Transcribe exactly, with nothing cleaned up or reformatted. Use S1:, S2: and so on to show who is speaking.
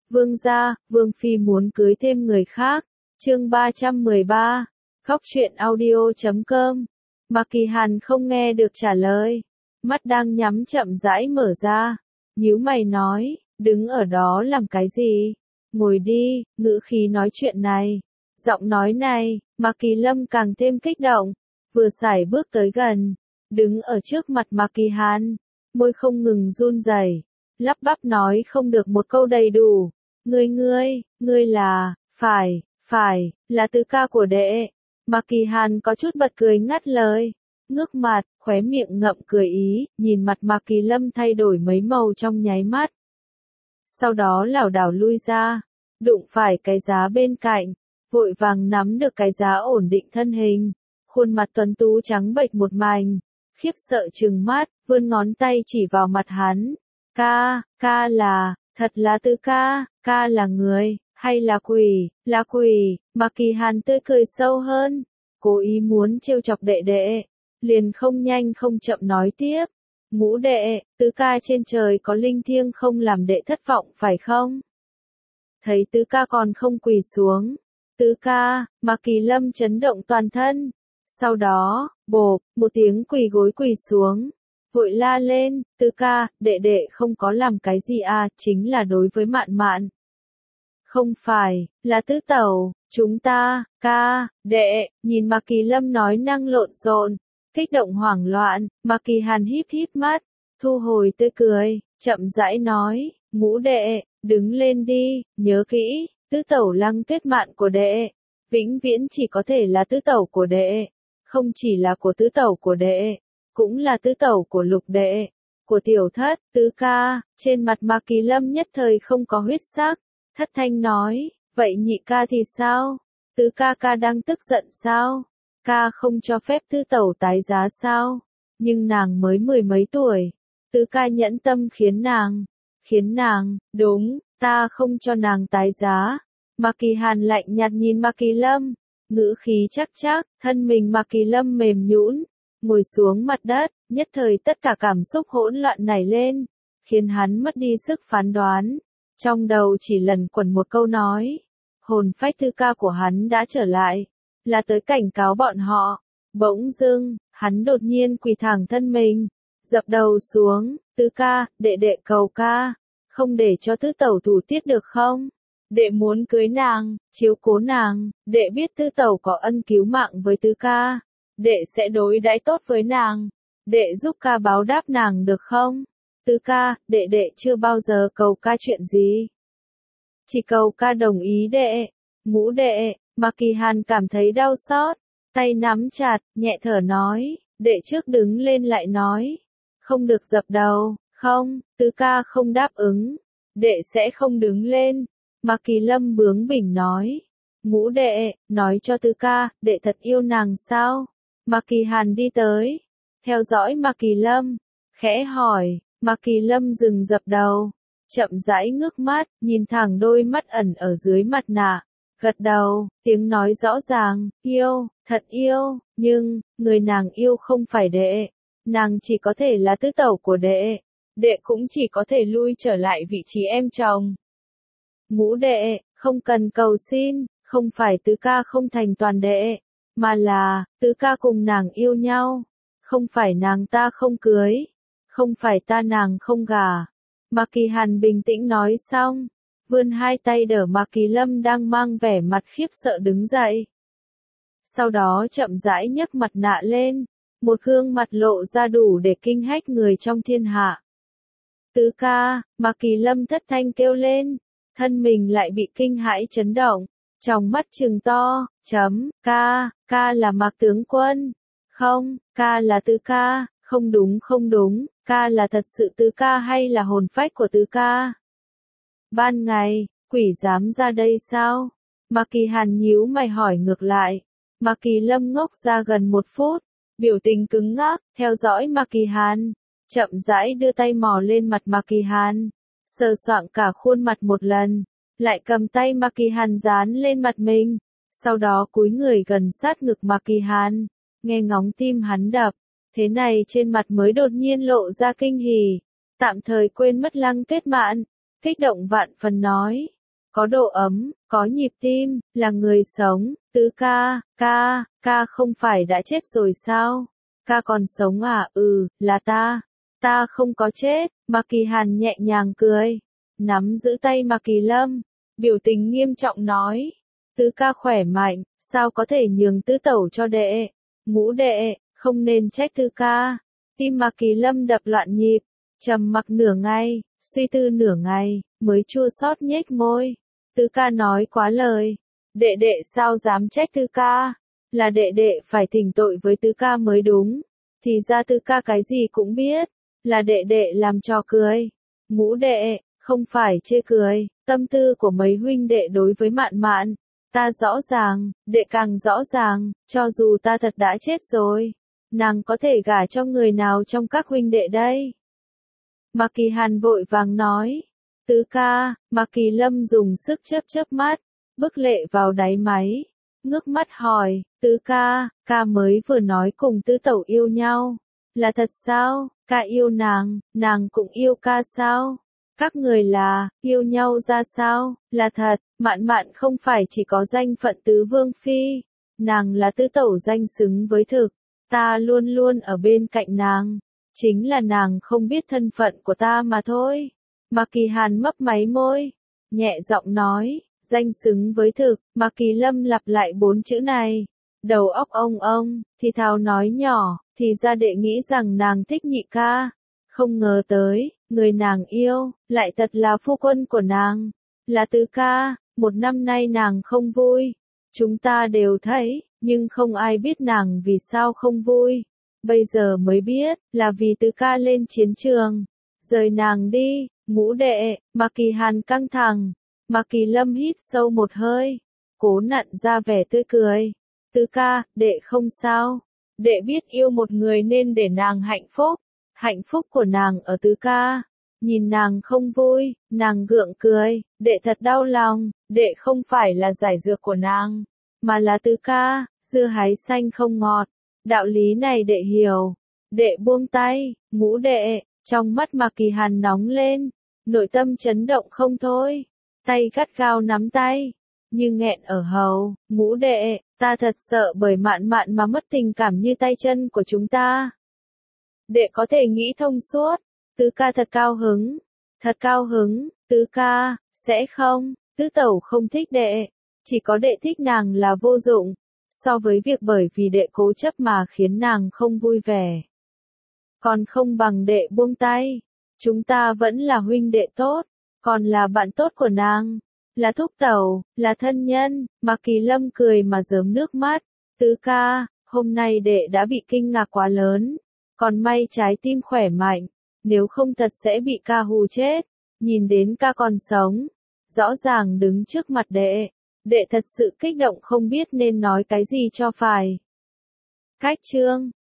S1: Vương gia, Vương Phi muốn cưới thêm người khác. Chương ba trăm mười ba, Góc truyện audio chấm com. Mạc Kỳ Hàn không nghe được trả lời. Mắt đang nhắm chậm rãi mở ra. Nhíu mày nói, đứng ở đó làm cái gì? Ngồi đi, ngữ khí nói chuyện này. Giọng nói này, Mạc Kỳ Lâm càng thêm kích động. Vừa sải bước tới gần. Đứng ở trước mặt Mạc Kỳ Hàn. Môi không ngừng run rẩy, lắp bắp nói không được một câu đầy đủ. Ngươi ngươi, ngươi là, phải, phải, là tứ ca của đệ. Mạc Kỳ Hàn có chút bật cười ngắt lời. Ngước mặt, khóe miệng ngậm cười ý, nhìn mặt Mạc Kỳ Lâm thay đổi mấy màu trong nháy mắt. Sau đó lảo đảo lui ra, đụng phải cái giá bên cạnh, vội vàng nắm được cái giá ổn định thân hình. Khuôn mặt tuấn tú trắng bệch một mảnh, khiếp sợ trừng mắt, vươn ngón tay chỉ vào mặt hắn. Ca, ca là, thật là tứ ca, ca là người, hay là quỷ, là quỷ. Mạc Kỳ Hàn tươi cười sâu hơn, cố ý muốn trêu chọc đệ đệ, liền không nhanh không chậm nói tiếp. Ngũ đệ, tứ ca trên trời có linh thiêng không làm đệ thất vọng phải không? Thấy tứ ca còn không quỳ xuống. Tứ ca, Mạc Kỳ Lâm chấn động toàn thân. Sau đó, bộp, một tiếng quỳ gối quỳ xuống. Vội la lên, tứ ca, đệ đệ không có làm cái gì à, chính là đối với Mạn Mạn. Không phải, là tứ tẩu, chúng ta, ca, đệ, nhìn Mạc Kỳ Lâm nói năng lộn xộn, kích động hoảng loạn. Mạc Kỳ Hàn híp híp mắt, thu hồi tươi cười, chậm rãi nói, ngũ đệ, đứng lên đi, nhớ kỹ, tứ tẩu Lăng Tuyết Mạn của đệ, vĩnh viễn chỉ có thể là tứ tẩu của đệ, không chỉ là của tứ tẩu của đệ, cũng là tứ tẩu của Lục đệ, của tiểu thất. Tứ ca. Trên mặt Mạc Kỳ Lâm nhất thời không có huyết sắc, thất thanh nói, vậy nhị ca thì sao? Tứ ca ca đang tức giận sao? Ca không cho phép tứ tẩu tái giá sao? Nhưng nàng mới mười mấy tuổi, tứ ca nhẫn tâm khiến nàng, khiến nàng, đúng, ta không cho nàng tái giá. Mạc Kỳ Hàn lạnh nhạt nhìn Mạc Kỳ Lâm, ngữ khí chắc chắc, thân mình Mạc Kỳ Lâm mềm nhũn, ngồi xuống mặt đất, nhất thời tất cả cảm xúc hỗn loạn nảy lên, khiến hắn mất đi sức phán đoán. Trong đầu chỉ lần quẩn một câu nói, hồn phách tứ ca của hắn đã trở lại, là tới cảnh cáo bọn họ. Bỗng dưng, hắn đột nhiên quỳ thẳng thân mình, dập đầu xuống, tứ ca, đệ đệ cầu ca, không để cho tứ tẩu thủ tiết được không? Đệ muốn cưới nàng, chiếu cố nàng, đệ biết tứ tẩu có ân cứu mạng với tứ ca, đệ sẽ đối đãi tốt với nàng, đệ giúp ca báo đáp nàng được không? Tứ ca, đệ đệ chưa bao giờ cầu ca chuyện gì, chỉ cầu ca đồng ý đệ. Ngũ đệ. Mạc Kỳ Hàn cảm thấy đau xót, tay nắm chặt, nhẹ thở nói, đệ trước đứng lên lại nói, không được dập đầu. Không, tứ ca không đáp ứng, đệ sẽ không đứng lên. Mạc Kỳ Lâm bướng bỉnh nói, ngũ đệ, nói cho tứ ca, đệ thật yêu nàng sao? Mạc Kỳ Hàn đi tới, theo dõi Mạc Kỳ Lâm, khẽ hỏi. Mạc Kỳ Lâm dừng dập đầu, chậm rãi ngước mắt, nhìn thẳng đôi mắt ẩn ở dưới mặt nạ, gật đầu, tiếng nói rõ ràng, yêu, thật yêu, nhưng, người nàng yêu không phải đệ, nàng chỉ có thể là tứ tẩu của đệ, đệ cũng chỉ có thể lui trở lại vị trí em chồng. Ngũ đệ, không cần cầu xin, không phải tứ ca không thành toàn đệ, mà là, tứ ca cùng nàng yêu nhau, không phải nàng ta không cưới, không phải ta nàng không gả. Mạc Kỳ Hàn bình tĩnh nói xong, vươn hai tay đỡ Mạc Kỳ Lâm đang mang vẻ mặt khiếp sợ đứng dậy. Sau đó chậm rãi nhấc mặt nạ lên, một gương mặt lộ ra đủ để kinh hách người trong thiên hạ. Tứ ca. Mạc Kỳ Lâm thất thanh kêu lên, thân mình lại bị kinh hãi chấn động, trong mắt trừng to, chấm, ca, ca là Mạc tướng quân, không, ca là tứ ca, không đúng không đúng, ca là thật sự tứ ca hay là hồn phách của tứ ca? Ban ngày, quỷ dám ra đây sao? Mạc Kỳ Hàn nhíu mày hỏi ngược lại. Mạc Kỳ Lâm ngốc ra gần một phút, biểu tình cứng ngắc, theo dõi Mạc Kỳ Hàn, chậm rãi đưa tay mò lên mặt Mạc Kỳ Hàn, sờ soạng cả khuôn mặt một lần, lại cầm tay Mạc Kỳ Hàn dán lên mặt mình, sau đó cúi người gần sát ngực Mạc Kỳ Hàn, nghe ngóng tim hắn đập. Thế này trên mặt mới đột nhiên lộ ra kinh hỉ, tạm thời quên mất Lăng Tuyết Mạn, kích động vạn phần nói, có độ ấm, có nhịp tim, là người sống. Tứ ca, ca, ca không phải đã chết rồi sao? Ca còn sống à? Ừ, là ta. Ta không có chết. Mạc Kỳ Hàn nhẹ nhàng cười, nắm giữ tay Mạc Kỳ Lâm, biểu tình nghiêm trọng nói. Tứ ca khỏe mạnh, sao có thể nhường tứ tẩu cho đệ? Ngũ đệ, không nên trách tứ ca. Tim Mạc Kỳ Lâm đập loạn nhịp, trầm mặc nửa ngày, suy tư nửa ngày, mới chua xót nhếch môi. Tứ ca nói quá lời. Đệ đệ sao dám trách tứ ca? Là đệ đệ phải thỉnh tội với tứ ca mới đúng. Thì ra tứ ca cái gì cũng biết. Là đệ đệ làm trò cười. Ngũ đệ, không phải chê cười. Tâm tư của mấy huynh đệ đối với Mạn Mạn, ta rõ ràng, đệ càng rõ ràng. Cho dù ta thật đã chết rồi, nàng có thể gả cho người nào trong các huynh đệ đây? Mạc Kỳ Hàn vội vàng nói. Tứ ca. Mạc Kỳ Lâm dùng sức chớp chớp mắt, bức lệ vào đáy máy, ngước mắt hỏi. Tứ ca, ca mới vừa nói cùng tứ tẩu yêu nhau. Là thật sao? Ca yêu nàng, nàng cũng yêu ca sao? Các người là, yêu nhau ra sao? Là thật. Mạn Mạn không phải chỉ có danh phận tứ vương phi. Nàng là tứ tẩu danh xứng với thực. Ta luôn luôn ở bên cạnh nàng. Chính là nàng không biết thân phận của ta mà thôi. Mạc Kỳ Hàn mấp máy môi, nhẹ giọng nói. Danh xứng với thực. Mạc Kỳ Lâm lặp lại bốn chữ này, đầu óc ông ông, thì thào nói nhỏ. Thì ra đệ nghĩ rằng nàng thích nhị ca. Không ngờ tới, người nàng yêu, lại thật là phu quân của nàng. Là tứ ca. Một năm nay nàng không vui. Chúng ta đều thấy, nhưng không ai biết nàng vì sao không vui. Bây giờ mới biết, là vì tứ ca lên chiến trường, rời nàng đi. Ngũ đệ. Mạc Kỳ Hàn căng thẳng. Mạc Kỳ Lâm hít sâu một hơi, cố nặn ra vẻ tươi cười. Tứ ca, đệ không sao. Đệ biết yêu một người nên để nàng hạnh phúc. Hạnh phúc của nàng ở tứ ca. Nhìn nàng không vui, nàng gượng cười. Đệ thật đau lòng. Đệ không phải là giải dược của nàng, mà là tứ ca. Dưa hái xanh không ngọt. Đạo lý này đệ hiểu. Đệ buông tay. Ngũ đệ. Trong mắt Mạc Kỳ Hàn nóng lên, nội tâm chấn động không thôi. Tay gắt gao nắm tay, như nghẹn ở hầu. Ngũ đệ, ta thật sợ bởi Mạn Mạn mà mất tình cảm như tay chân của chúng ta. Đệ có thể nghĩ thông suốt. Tứ ca thật cao hứng. Thật cao hứng. Tứ ca, sẽ không. Tứ tẩu không thích đệ. Chỉ có đệ thích nàng là vô dụng. So với việc bởi vì đệ cố chấp mà khiến nàng không vui vẻ, còn không bằng đệ buông tay. Chúng ta vẫn là huynh đệ tốt, còn là bạn tốt của nàng, là thúc tẩu, là thân nhân. Mạc Kỳ Lâm cười mà rớm nước mắt. Tứ ca, hôm nay đệ đã bị kinh ngạc quá lớn. Còn may trái tim khỏe mạnh, nếu không thật sẽ bị ca hù chết. Nhìn đến ca còn sống, rõ ràng đứng trước mặt đệ, đệ thật sự kích động không biết nên nói cái gì cho phải. Cách chương